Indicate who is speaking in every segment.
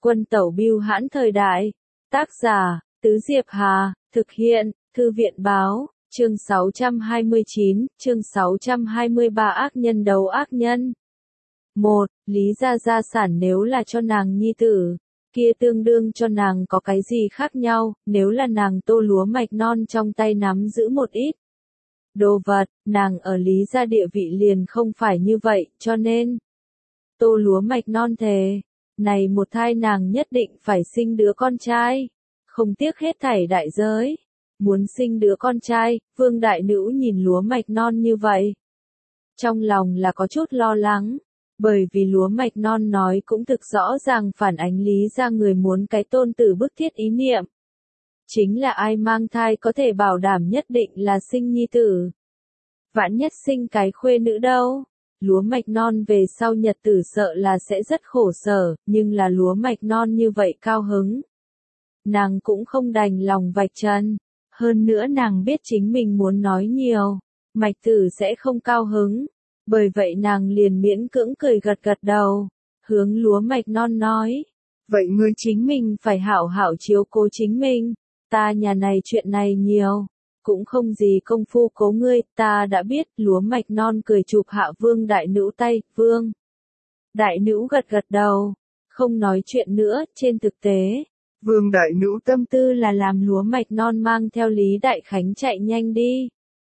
Speaker 1: Quân tẩu bưu hãn thời đại. Tác giả, Tứ Diệp Hà, thực hiện, Thư viện báo, chương 629, chương 623 ác nhân đấu ác nhân. 1. Lý gia sản nếu là cho nàng nhi tử, kia tương đương cho nàng có cái gì khác nhau, nếu là nàng Tô lúa mạch non trong tay nắm giữ một ít đồ vật, nàng ở Lý gia địa vị liền không phải như vậy, cho nên Tô lúa mạch non thề, này một thai nàng nhất định phải sinh đứa con trai, không tiếc hết thảy đại giới, muốn sinh đứa con trai. Vương đại nữ nhìn lúa mạch non như vậy, trong lòng là có chút lo lắng, bởi vì lúa mạch non nói cũng thực rõ ràng phản ánh Lý gia người muốn cái tôn tử bức thiết ý niệm. Chính là ai mang thai có thể bảo đảm nhất định là sinh nhi tử. Vạn nhất sinh cái khuê nữ đâu. Lúa mạch non về sau nhật tử sợ là sẽ rất khổ sở, nhưng là lúa mạch non như vậy cao hứng. Nàng cũng không đành lòng vạch trần. Hơn nữa nàng biết chính mình muốn nói nhiều, mạch tử sẽ không cao hứng. Bởi vậy nàng liền miễn cưỡng cười gật gật đầu, hướng lúa mạch non nói. Vậy ngươi chính mình phải hảo hảo chiếu cố chính mình, ta nhà này chuyện này nhiều, cũng không gì công phu cố ngươi, ta đã biết. Lúa mạch non cười chụp hạ Vương đại nữ tay. Vương đại nữ gật gật đầu, không nói chuyện nữa. Trên thực tế, Vương đại nữ tâm tư là làm lúa mạch non mang theo Lý Đại Khánh chạy nhanh đi.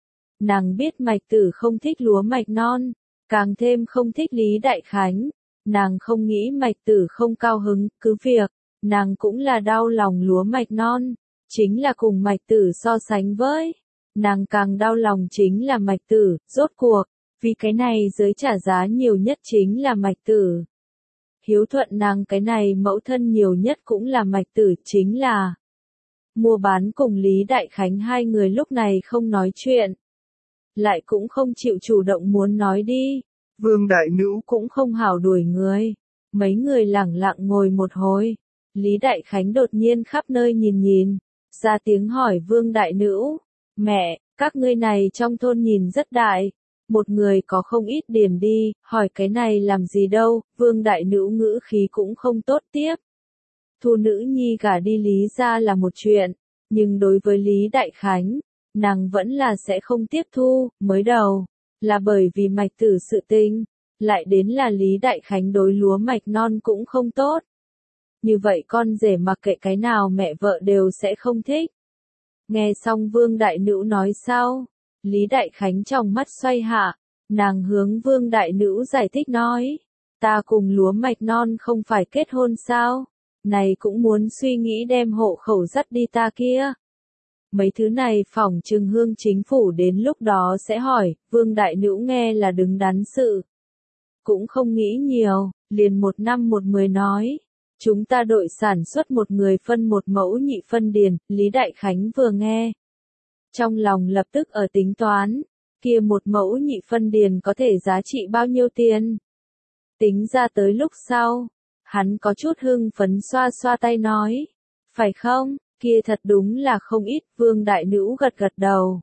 Speaker 1: Nàng biết mạch tử không thích lúa mạch non, càng thêm không thích Lý Đại Khánh. Nàng không nghĩ mạch tử không cao hứng, cứ việc, nàng cũng là đau lòng lúa mạch non. Chính là cùng mạch tử so sánh với, nàng càng đau lòng chính là mạch tử. Rốt cuộc, vì cái này giới trả giá nhiều nhất chính là mạch tử. Hiếu thuận nàng cái này mẫu thân nhiều nhất cũng là mạch tử, chính là mua bán cùng Lý Đại Khánh hai người lúc này không nói chuyện. Lại cũng không chịu chủ động muốn nói đi. Vương đại nữ cũng không hảo đuổi người. Mấy người lẳng lặng ngồi một hồi. Lý Đại Khánh đột nhiên khắp nơi nhìn nhìn, ra tiếng hỏi Vương đại nữ. Mẹ, các ngươi này trong thôn nhìn rất đại. Một người có không ít điền đi, hỏi cái này làm gì đâu. Vương đại nữ ngữ khí cũng không tốt tiếp. Thu nữ nhi gả đi Lý gia là một chuyện, nhưng đối với Lý Đại Khánh, nàng vẫn là sẽ không tiếp thu. Mới đầu, là bởi vì mạch tử sự tình, lại đến là Lý Đại Khánh đối lúa mạch non cũng không tốt. Như vậy con rể mặc kệ cái nào mẹ vợ đều sẽ không thích. Nghe xong Vương đại nữ nói sau, Lý Đại Khánh trong mắt xoay hạ, nàng hướng Vương đại nữ giải thích nói, ta cùng lúa mạch non không phải kết hôn sao, này cũng muốn suy nghĩ đem hộ khẩu dắt đi ta kia. Mấy thứ này phỏng chừng hương chính phủ đến lúc đó sẽ hỏi. Vương đại nữ nghe là đứng đắn sự, cũng không nghĩ nhiều, liền 1 năm 1 10 nói. Chúng ta đội sản xuất một người phân 1 mẫu nhị phân điền. Lý Đại Khánh vừa nghe, trong lòng lập tức ở tính toán, kia 1 mẫu nhị phân điền có thể giá trị bao nhiêu tiền. Tính ra tới lúc sau, hắn có chút hưng phấn xoa xoa tay nói, phải không, kia thật đúng là không ít. Vương đại nữ gật gật đầu,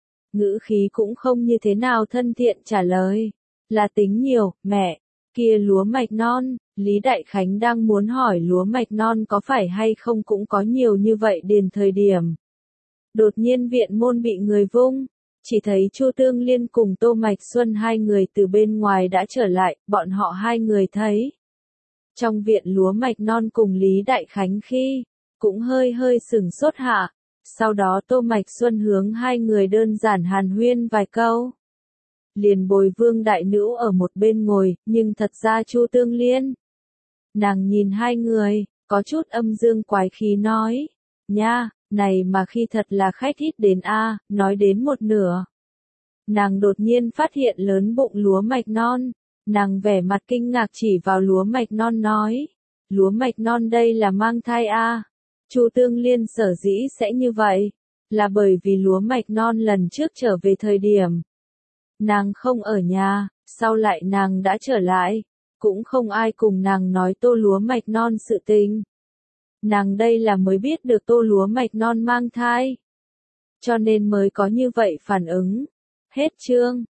Speaker 1: ngữ khí cũng không như thế nào thân thiện trả lời, là tính nhiều. Mẹ, kia lúa mạch non. Lý Đại Khánh đang muốn hỏi lúa mạch non có phải hay không cũng có nhiều như vậy điền thời điểm. Đột nhiên viện môn bị người vung, chỉ thấy Chu Tương Liên cùng Tô Mạch Xuân hai người từ bên ngoài đã trở lại. Bọn họ hai người thấy trong viện lúa mạch non cùng Lý Đại Khánh khi, cũng hơi hơi sửng sốt hạ. Sau đó Tô Mạch Xuân hướng hai người đơn giản hàn huyên vài câu, liền bồi Vương đại nữ ở một bên ngồi. Nhưng thật ra Chu Tương Liên, nàng nhìn hai người, có chút âm dương quái khí nói, nha, này mà khi thật là khách ít đến a. Nói đến một nửa, nàng đột nhiên phát hiện lớn bụng lúa mạch non, nàng vẻ mặt kinh ngạc chỉ vào lúa mạch non nói, lúa mạch non đây là mang thai a. Chu Tương Liên sở dĩ sẽ như vậy, là bởi vì lúa mạch non lần trước trở về thời điểm, nàng không ở nhà, sau lại nàng đã trở lại, cũng không ai cùng nàng nói Tô lúa mạch non sự tình. Nàng đây là mới biết được Tô lúa mạch non mang thai, cho nên mới có như vậy phản ứng. Hết chương.